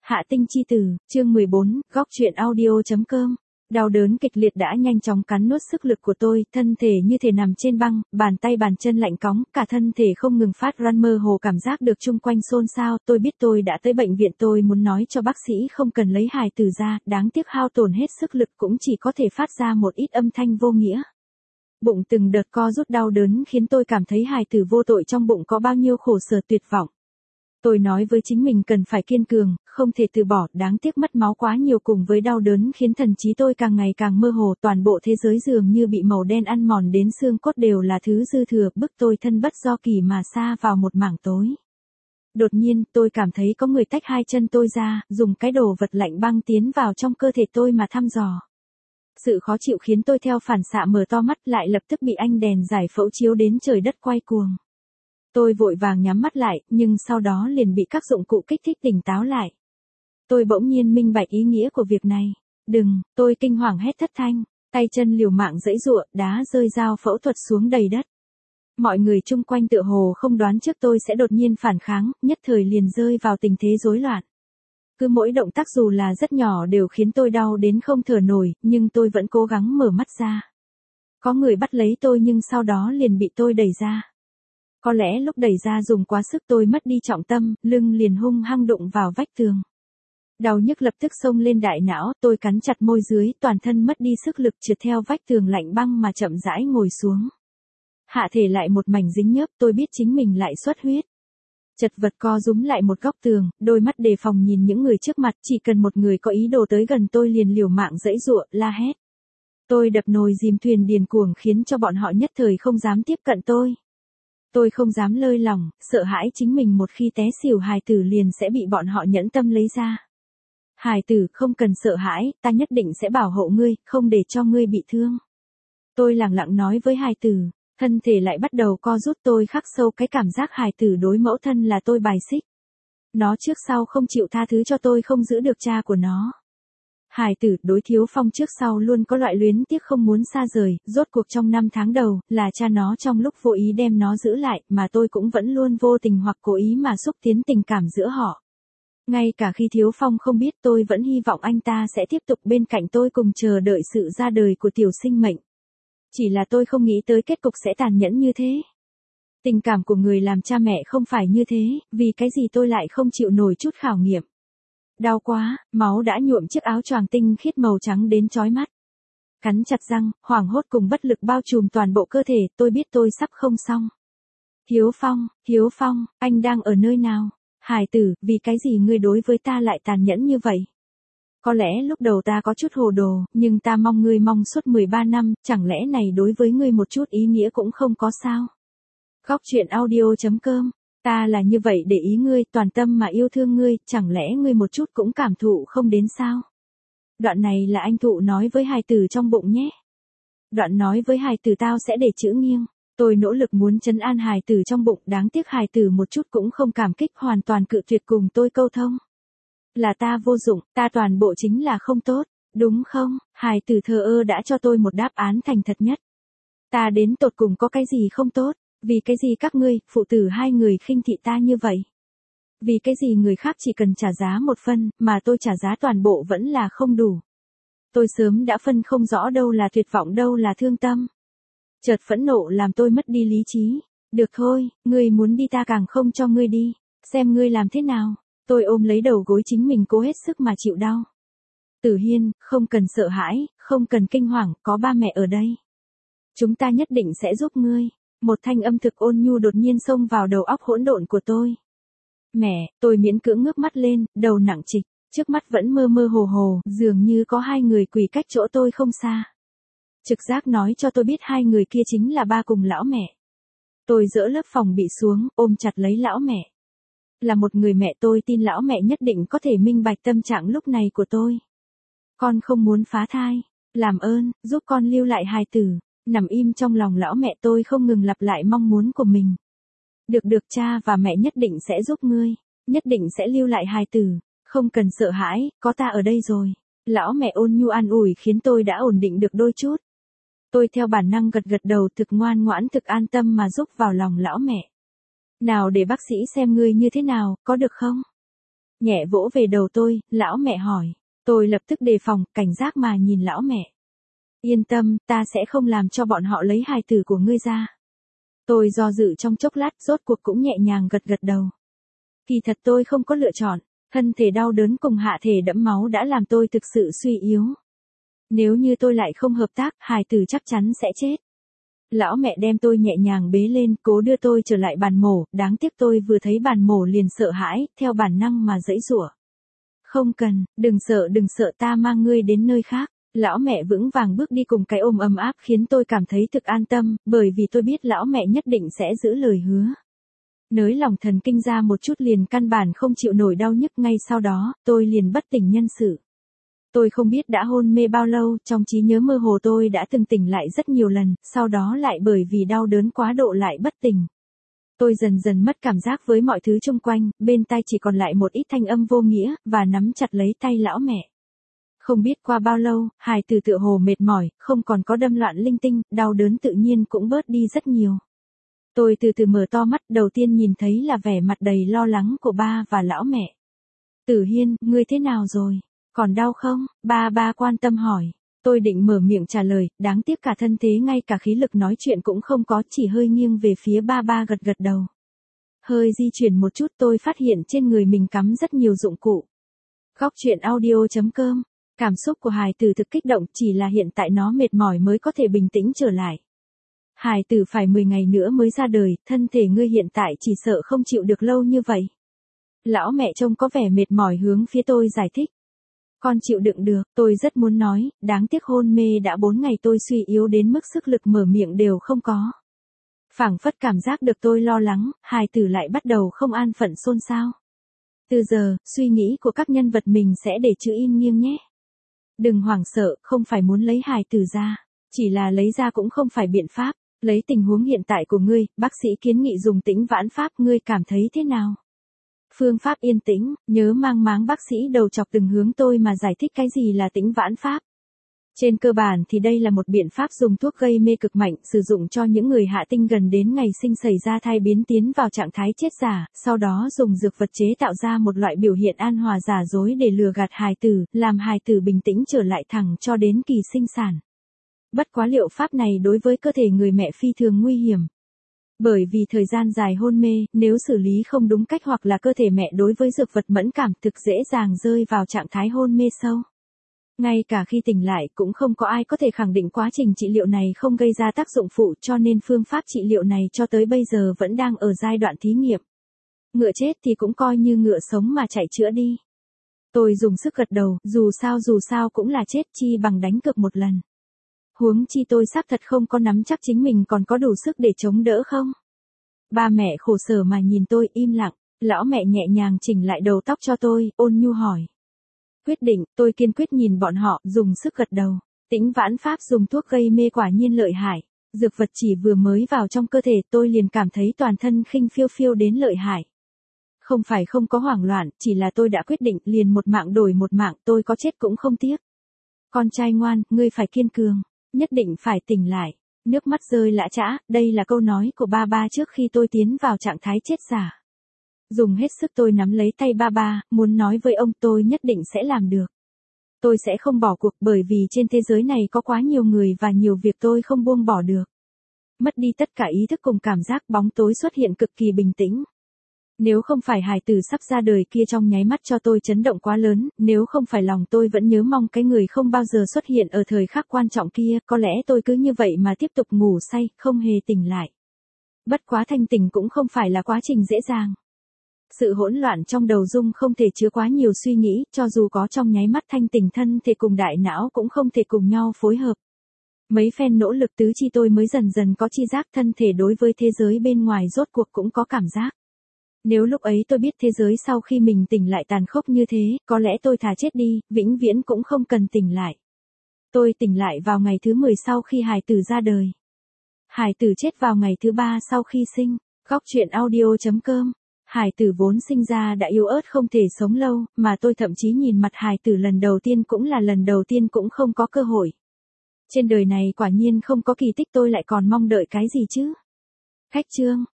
Hạ tinh chi tử, chương 14, góc truyện audio.com. Đau đớn kịch liệt đã nhanh chóng cắn nuốt sức lực của tôi, thân thể như thể nằm trên băng, bàn tay bàn chân lạnh cóng, cả thân thể không ngừng phát run, mơ hồ cảm giác được chung quanh xôn xao. Tôi biết tôi đã tới bệnh viện, tôi muốn nói cho bác sĩ không cần lấy hài tử ra, đáng tiếc hao tổn hết sức lực cũng chỉ có thể phát ra một ít âm thanh vô nghĩa. Bụng từng đợt co rút đau đớn khiến tôi cảm thấy hài tử vô tội trong bụng có bao nhiêu khổ sở tuyệt vọng. Tôi nói với chính mình cần phải kiên cường, không thể từ bỏ, đáng tiếc mất máu quá nhiều cùng với đau đớn khiến thần trí tôi càng ngày càng mơ hồ, toàn bộ thế giới dường như bị màu đen ăn mòn đến xương cốt đều là thứ dư thừa, bức tôi thân bất do kỳ mà sa vào một mảng tối. Đột nhiên, tôi cảm thấy có người tách hai chân tôi ra, dùng cái đồ vật lạnh băng tiến vào trong cơ thể tôi mà thăm dò. Sự khó chịu khiến tôi theo phản xạ mở to mắt, lại lập tức bị ánh đèn giải phẫu chiếu đến trời đất quay cuồng. Tôi vội vàng nhắm mắt lại, nhưng sau đó liền bị các dụng cụ kích thích tỉnh táo lại. Tôi bỗng nhiên minh bạch ý nghĩa của việc này. Đừng, tôi kinh hoàng hét thất thanh, tay chân liều mạng giãy giụa, đá rơi dao phẫu thuật xuống đầy đất. Mọi người chung quanh tựa hồ không đoán trước tôi sẽ đột nhiên phản kháng, nhất thời liền rơi vào tình thế rối loạn. Cứ mỗi động tác dù là rất nhỏ đều khiến tôi đau đến không thở nổi, nhưng tôi vẫn cố gắng mở mắt ra. Có người bắt lấy tôi nhưng sau đó liền bị tôi đẩy ra. Có lẽ lúc đẩy ra dùng quá sức tôi mất đi trọng tâm, lưng liền hung hăng đụng vào vách tường. Đau nhức lập tức xông lên đại não, tôi cắn chặt môi dưới, toàn thân mất đi sức lực trượt theo vách tường lạnh băng mà chậm rãi ngồi xuống. Hạ thể lại một mảnh dính nhớp, tôi biết chính mình lại xuất huyết. Chật vật co rúm lại một góc tường, đôi mắt đề phòng nhìn những người trước mặt, chỉ cần một người có ý đồ tới gần tôi liền liều mạng giãy giụa, la hét. Tôi đập nồi dìm thuyền điên cuồng khiến cho bọn họ nhất thời không dám tiếp cận tôi. Tôi không dám lơi lỏng, sợ hãi chính mình một khi té xỉu hài tử liền sẽ bị bọn họ nhẫn tâm lấy ra. Hài tử, không cần sợ hãi, ta nhất định sẽ bảo hộ ngươi, không để cho ngươi bị thương. Tôi lẳng lặng nói với hài tử, thân thể lại bắt đầu co rút, tôi khắc sâu cái cảm giác hài tử đối mẫu thân là tôi bài xích. Nó trước sau không chịu tha thứ cho tôi, không giữ được cha của nó. Hài tử đối Thiếu Phong trước sau luôn có loại luyến tiếc không muốn xa rời, rốt cuộc trong 5 tháng đầu, là cha nó trong lúc vô ý đem nó giữ lại, mà tôi cũng vẫn luôn vô tình hoặc cố ý mà xúc tiến tình cảm giữa họ. Ngay cả khi Thiếu Phong không biết, tôi vẫn hy vọng anh ta sẽ tiếp tục bên cạnh tôi cùng chờ đợi sự ra đời của tiểu sinh mệnh. Chỉ là tôi không nghĩ tới kết cục sẽ tàn nhẫn như thế. Tình cảm của người làm cha mẹ không phải như thế, vì cái gì tôi lại không chịu nổi chút khảo nghiệm. Đau quá, máu đã nhuộm chiếc áo choàng tinh khiết màu trắng đến chói mắt. Cắn chặt răng, hoảng hốt cùng bất lực bao trùm toàn bộ cơ thể, tôi biết tôi sắp không xong. Hiếu Phong, anh đang ở nơi nào? Hải tử, vì cái gì ngươi đối với ta lại tàn nhẫn như vậy? Có lẽ lúc đầu ta có chút hồ đồ, nhưng ta mong ngươi mong suốt 13 năm, chẳng lẽ này đối với ngươi một chút ý nghĩa cũng không có sao? Góc truyện audio.com. Ta là như vậy để ý ngươi, toàn tâm mà yêu thương ngươi, chẳng lẽ ngươi một chút cũng cảm thụ không đến sao? Đoạn này là anh Thụ nói với hài tử trong bụng nhé. Đoạn nói với hài tử tao sẽ để chữ nghiêng. Tôi nỗ lực muốn trấn an hài tử trong bụng, đáng tiếc hài tử một chút cũng không cảm kích, hoàn toàn cự tuyệt cùng tôi câu thông. Là ta vô dụng, ta toàn bộ chính là không tốt, đúng không? Hài tử thờ ơ đã cho tôi một đáp án thành thật nhất. Ta đến tột cùng có cái gì không tốt? Vì cái gì các ngươi, phụ tử hai người khinh thị ta như vậy? Vì cái gì người khác chỉ cần trả giá một phân, mà tôi trả giá toàn bộ vẫn là không đủ? Tôi sớm đã phân không rõ đâu là tuyệt vọng đâu là thương tâm. Chợt phẫn nộ làm tôi mất đi lý trí. Được thôi, ngươi muốn đi ta càng không cho ngươi đi. Xem ngươi làm thế nào. Tôi ôm lấy đầu gối chính mình cố hết sức mà chịu đau. Tử Hiên, không cần sợ hãi, không cần kinh hoàng, có ba mẹ ở đây. Chúng ta nhất định sẽ giúp ngươi. Một thanh âm thực ôn nhu đột nhiên xông vào đầu óc hỗn độn của tôi. Mẹ, tôi miễn cưỡng ngước mắt lên, đầu nặng trịch, trước mắt vẫn mơ mơ hồ hồ, dường như có hai người quỳ cách chỗ tôi không xa. Trực giác nói cho tôi biết hai người kia chính là ba cùng lão mẹ. Tôi dỡ lớp phòng bị xuống, ôm chặt lấy lão mẹ. Là một người mẹ, tôi tin lão mẹ nhất định có thể minh bạch tâm trạng lúc này của tôi. Con không muốn phá thai, làm ơn, giúp con lưu lại hài tử. Nằm im trong lòng lão mẹ, tôi không ngừng lặp lại mong muốn của mình. Được, cha và mẹ nhất định sẽ giúp ngươi, nhất định sẽ lưu lại hài tử, không cần sợ hãi, có ta ở đây rồi. Lão mẹ ôn nhu an ủi khiến tôi đã ổn định được đôi chút. Tôi theo bản năng gật gật đầu, thực ngoan ngoãn, thực an tâm mà giúp vào lòng lão mẹ. Nào để bác sĩ xem ngươi như thế nào, có được không? nhẹ vỗ về đầu tôi, lão mẹ hỏi. Tôi lập tức đề phòng, cảnh giác mà nhìn lão mẹ. Yên tâm, ta sẽ không làm cho bọn họ lấy hài tử của ngươi ra. Tôi do dự trong chốc lát, rốt cuộc cũng nhẹ nhàng gật gật đầu. Kỳ thật tôi không có lựa chọn, thân thể đau đớn cùng hạ thể đẫm máu đã làm tôi thực sự suy yếu. Nếu như tôi lại không hợp tác, hài tử chắc chắn sẽ chết. Lão mẹ đem tôi nhẹ nhàng bế lên, cố đưa tôi trở lại bàn mổ, đáng tiếc tôi vừa thấy bàn mổ liền sợ hãi, theo bản năng mà giãy giụa. Không cần, đừng sợ ta mang ngươi đến nơi khác. Lão mẹ vững vàng bước đi cùng cái ôm ấm áp khiến tôi cảm thấy thực an tâm, bởi vì tôi biết lão mẹ nhất định sẽ giữ lời hứa. Nới lòng thần kinh ra một chút liền căn bản không chịu nổi đau nhức, ngay sau đó, tôi liền bất tỉnh nhân sự. Tôi không biết đã hôn mê bao lâu, trong trí nhớ mơ hồ tôi đã từng tỉnh lại rất nhiều lần, sau đó lại bởi vì đau đớn quá độ lại bất tỉnh. Tôi dần dần mất cảm giác với mọi thứ xung quanh, bên tai chỉ còn lại một ít thanh âm vô nghĩa, và nắm chặt lấy tay lão mẹ. Không biết qua bao lâu, hài tử tựa hồ mệt mỏi, không còn có đâm loạn linh tinh, đau đớn tự nhiên cũng bớt đi rất nhiều. Tôi từ từ mở to mắt, đầu tiên nhìn thấy là vẻ mặt đầy lo lắng của ba và lão mẹ. Tử Hiên, ngươi thế nào rồi? Còn đau không? Ba quan tâm hỏi. Tôi định mở miệng trả lời, đáng tiếc cả thân thế ngay cả khí lực nói chuyện cũng không có, chỉ hơi nghiêng về phía ba gật gật đầu. Hơi di chuyển một chút tôi phát hiện trên người mình cắm rất nhiều dụng cụ. Góc truyện audio.com. Cảm xúc của hài tử thực kích động, chỉ là hiện tại nó mệt mỏi mới có thể bình tĩnh trở lại. Hài tử phải 10 ngày nữa mới ra đời, thân thể ngươi hiện tại chỉ sợ không chịu được lâu như vậy. Lão mẹ trông có vẻ mệt mỏi hướng phía tôi giải thích. Con chịu đựng được, tôi rất muốn nói, đáng tiếc hôn mê đã 4 ngày tôi suy yếu đến mức sức lực mở miệng đều không có. Phảng phất cảm giác được tôi lo lắng, hài tử lại bắt đầu không an phận xôn xao. Từ giờ, suy nghĩ của các nhân vật mình sẽ để chữ in nghiêng nhé. Đừng hoảng sợ, không phải muốn lấy hài tử ra. Chỉ là lấy ra cũng không phải biện pháp. Lấy tình huống hiện tại của ngươi, bác sĩ kiến nghị dùng tĩnh vãn pháp, ngươi cảm thấy thế nào? Phương pháp yên tĩnh, nhớ mang máng bác sĩ đầu chọc từng hướng tôi mà giải thích cái gì là tĩnh vãn pháp. Trên cơ bản thì đây là một biện pháp dùng thuốc gây mê cực mạnh, sử dụng cho những người hạ tinh gần đến ngày sinh xảy ra thai biến tiến vào trạng thái chết giả, sau đó dùng dược vật chế tạo ra một loại biểu hiện an hòa giả dối để lừa gạt hài tử, làm hài tử bình tĩnh trở lại thẳng cho đến kỳ sinh sản. Bất quá liệu pháp này đối với cơ thể người mẹ phi thường nguy hiểm. Bởi vì thời gian dài hôn mê, nếu xử lý không đúng cách hoặc là cơ thể mẹ đối với dược vật mẫn cảm thực dễ dàng rơi vào trạng thái hôn mê sâu. Ngay cả khi tỉnh lại cũng không có ai có thể khẳng định quá trình trị liệu này không gây ra tác dụng phụ, cho nên phương pháp trị liệu này cho tới bây giờ vẫn đang ở giai đoạn thí nghiệm. Ngựa chết thì cũng coi như ngựa sống mà chạy chữa đi. Tôi dùng sức gật đầu, dù sao cũng là chết, chi bằng đánh cược một lần. Huống chi tôi xác thật không có nắm chắc chính mình còn có đủ sức để chống đỡ không. Ba mẹ khổ sở mà nhìn tôi im lặng, lão mẹ nhẹ nhàng chỉnh lại đầu tóc cho tôi, ôn nhu hỏi. Quyết định, tôi kiên quyết nhìn bọn họ, dùng sức gật đầu. Tĩnh vãn pháp dùng thuốc gây mê quả nhiên lợi hại. Dược vật chỉ vừa mới vào trong cơ thể tôi liền cảm thấy toàn thân khinh phiêu phiêu đến lợi hại. Không phải không có hoảng loạn, chỉ là tôi đã quyết định liền một mạng đổi một mạng, tôi có chết cũng không tiếc. Con trai ngoan, ngươi phải kiên cường, nhất định phải tỉnh lại. Nước mắt rơi lã chã, đây là câu nói của ba trước khi tôi tiến vào trạng thái chết giả. Dùng hết sức tôi nắm lấy tay ba, muốn nói với ông tôi nhất định sẽ làm được. Tôi sẽ không bỏ cuộc bởi vì trên thế giới này có quá nhiều người và nhiều việc tôi không buông bỏ được. Mất đi tất cả ý thức cùng cảm giác, bóng tối xuất hiện cực kỳ bình tĩnh. Nếu không phải hài tử sắp ra đời kia trong nháy mắt cho tôi chấn động quá lớn, nếu không phải lòng tôi vẫn nhớ mong cái người không bao giờ xuất hiện ở thời khắc quan trọng kia, có lẽ tôi cứ như vậy mà tiếp tục ngủ say, không hề tỉnh lại. Bất quá thanh tỉnh cũng không phải là quá trình dễ dàng. Sự hỗn loạn trong đầu Dung không thể chứa quá nhiều suy nghĩ, cho dù có trong nháy mắt thanh tỉnh, thân thể cùng đại não cũng không thể cùng nhau phối hợp. Mấy phen nỗ lực tứ chi tôi mới dần dần có chi giác, thân thể đối với thế giới bên ngoài rốt cuộc cũng có cảm giác. Nếu lúc ấy tôi biết thế giới sau khi mình tỉnh lại tàn khốc như thế, có lẽ tôi thà chết đi, vĩnh viễn cũng không cần tỉnh lại. Tôi tỉnh lại vào ngày thứ 10 sau khi hài tử ra đời. Hài tử chết vào ngày thứ 3 sau khi sinh. Góc truyện audio.com. Hài tử vốn sinh ra đã yếu ớt không thể sống lâu, mà tôi thậm chí nhìn mặt hài tử lần đầu tiên cũng là lần đầu tiên cũng không có cơ hội. Trên đời này quả nhiên không có kỳ tích, tôi lại còn mong đợi cái gì chứ? Khách chương.